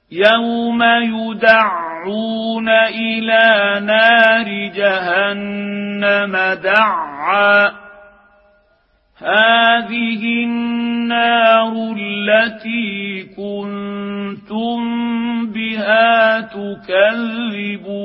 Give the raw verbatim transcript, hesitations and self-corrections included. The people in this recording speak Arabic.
يوم يدعون إلى نار جهنم دعا هذه النار التي كنتم بها تكذبون